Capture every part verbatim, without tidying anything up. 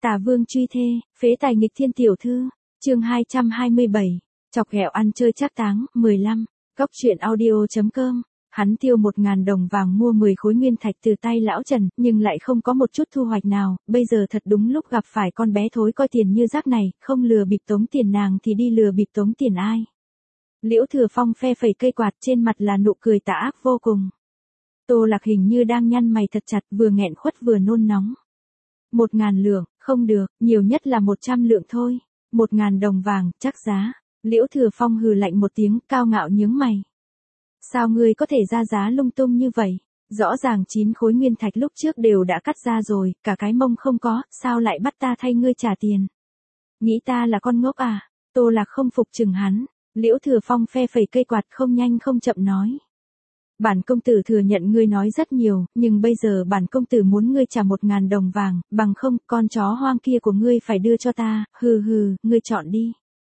Tà Vương truy thê, phế tài nghịch thiên tiểu thư, chương hai trăm hai mươi bảy, chọc ghẹo ăn chơi trác táng, mười lăm, góc truyện audio chấm com. Hắn tiêu một ngàn đồng vàng mua mười khối nguyên thạch từ tay lão Trần, nhưng lại không có một chút thu hoạch nào, bây giờ thật đúng lúc gặp phải con bé thối coi tiền như rác này, không lừa bịp tống tiền nàng thì đi lừa bịp tống tiền ai. Liễu Thừa Phong phe phẩy cây quạt, trên mặt là nụ cười tà ác vô cùng. Tô Lạc hình như đang nhăn mày thật chặt, vừa nghẹn khuất vừa nôn nóng. Một ngàn lượng, không được, nhiều nhất là một trăm lượng thôi. Một ngàn đồng vàng, chắc giá. Liễu Thừa Phong hừ lạnh một tiếng, cao ngạo nhướng mày. Sao ngươi có thể ra giá lung tung như vậy? Rõ ràng chín khối nguyên thạch lúc trước đều đã cắt ra rồi, cả cái mông không có, sao lại bắt ta thay ngươi trả tiền? Nghĩ ta là con ngốc à? Tô Lạc không phục chừng hắn. Liễu Thừa Phong phe phẩy cây quạt, không nhanh không chậm nói. Bản công tử thừa nhận ngươi nói rất nhiều, nhưng bây giờ bản công tử muốn ngươi trả một ngàn đồng vàng, bằng không, con chó hoang kia của ngươi phải đưa cho ta, hừ hừ, ngươi chọn đi.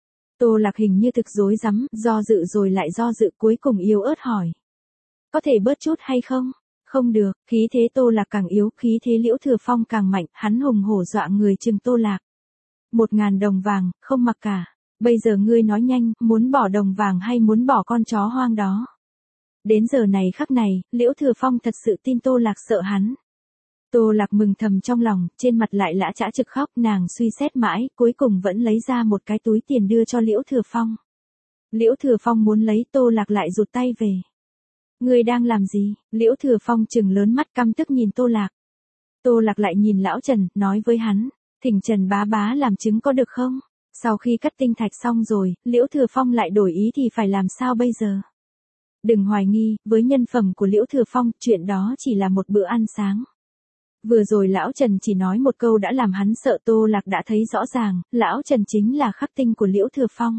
Tô Lạc hình như thực rối rắm, do dự rồi lại do dự, cuối cùng yếu ớt hỏi. Có thể bớt chút hay không? Không được, khí thế Tô Lạc càng yếu, khí thế Liễu Thừa Phong càng mạnh, hắn hùng hổ dọa người chừng Tô Lạc. Một ngàn đồng vàng, không mặc cả. Bây giờ ngươi nói nhanh, muốn bỏ đồng vàng hay muốn bỏ con chó hoang đó? Đến giờ này khắc này, Liễu Thừa Phong thật sự tin Tô Lạc sợ hắn. Tô Lạc mừng thầm trong lòng, trên mặt lại lã chã trực khóc, nàng suy xét mãi, cuối cùng vẫn lấy ra một cái túi tiền đưa cho Liễu Thừa Phong. Liễu Thừa Phong muốn lấy, Tô Lạc lại rụt tay về. Ngươi đang làm gì? Liễu Thừa Phong trừng lớn mắt căm tức nhìn Tô Lạc. Tô Lạc lại nhìn lão Trần, nói với hắn, thỉnh Trần bá bá làm chứng có được không? Sau khi cắt tinh thạch xong rồi, Liễu Thừa Phong lại đổi ý thì phải làm sao bây giờ? Đừng hoài nghi, với nhân phẩm của Liễu Thừa Phong, chuyện đó chỉ là một bữa ăn sáng. Vừa rồi lão Trần chỉ nói một câu đã làm hắn sợ. Tô Lạc đã thấy rõ ràng, lão Trần chính là khắc tinh của Liễu Thừa Phong.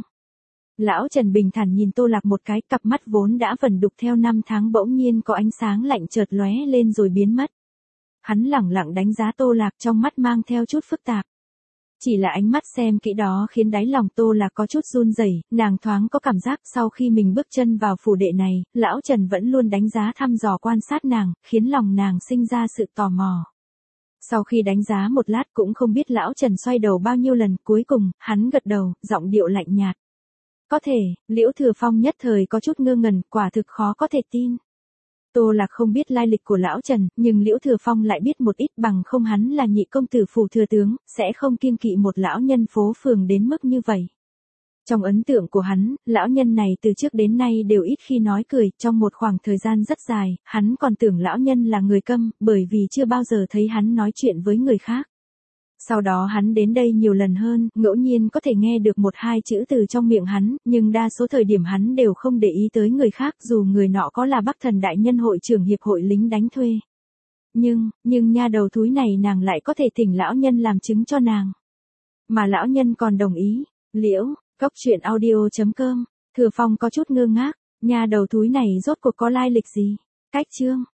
Lão Trần bình thản nhìn Tô Lạc một cái, cặp mắt vốn đã vẩn đục theo năm tháng bỗng nhiên có ánh sáng lạnh chợt lóe lên rồi biến mất. Hắn lẳng lặng đánh giá Tô Lạc, trong mắt mang theo chút phức tạp. Chỉ là ánh mắt xem kỹ đó khiến đáy lòng Tô Lạc có chút run rẩy, nàng thoáng có cảm giác sau khi mình bước chân vào phủ đệ này, lão Trần vẫn luôn đánh giá thăm dò quan sát nàng, khiến lòng nàng sinh ra sự tò mò. Sau khi đánh giá một lát cũng không biết lão Trần xoay đầu bao nhiêu lần, cuối cùng, hắn gật đầu, giọng điệu lạnh nhạt. Có thể, Liễu Thừa Phong nhất thời có chút ngơ ngẩn, quả thực khó có thể tin. Tô Lạc không biết lai lịch của lão Trần, nhưng Liễu Thừa Phong lại biết một ít, bằng không hắn là nhị công tử phủ thừa tướng, sẽ không kiêng kỵ một lão nhân phố phường đến mức như vậy. Trong ấn tượng của hắn, lão nhân này từ trước đến nay đều ít khi nói cười, trong một khoảng thời gian rất dài, hắn còn tưởng lão nhân là người câm, bởi vì chưa bao giờ thấy hắn nói chuyện với người khác. Sau đó hắn đến đây nhiều lần hơn, ngẫu nhiên có thể nghe được một hai chữ từ trong miệng hắn, nhưng đa số thời điểm hắn đều không để ý tới người khác, dù người nọ có là Bắc Thần đại nhân hội trưởng hiệp hội lính đánh thuê. Nhưng, nhưng nha đầu thúi này nàng lại có thể thỉnh lão nhân làm chứng cho nàng. Mà lão nhân còn đồng ý. Liễu, góc truyện audio chấm com. Thừa Phong có chút ngơ ngác, nha đầu thúi này rốt cuộc có lai lịch gì? Cách chương.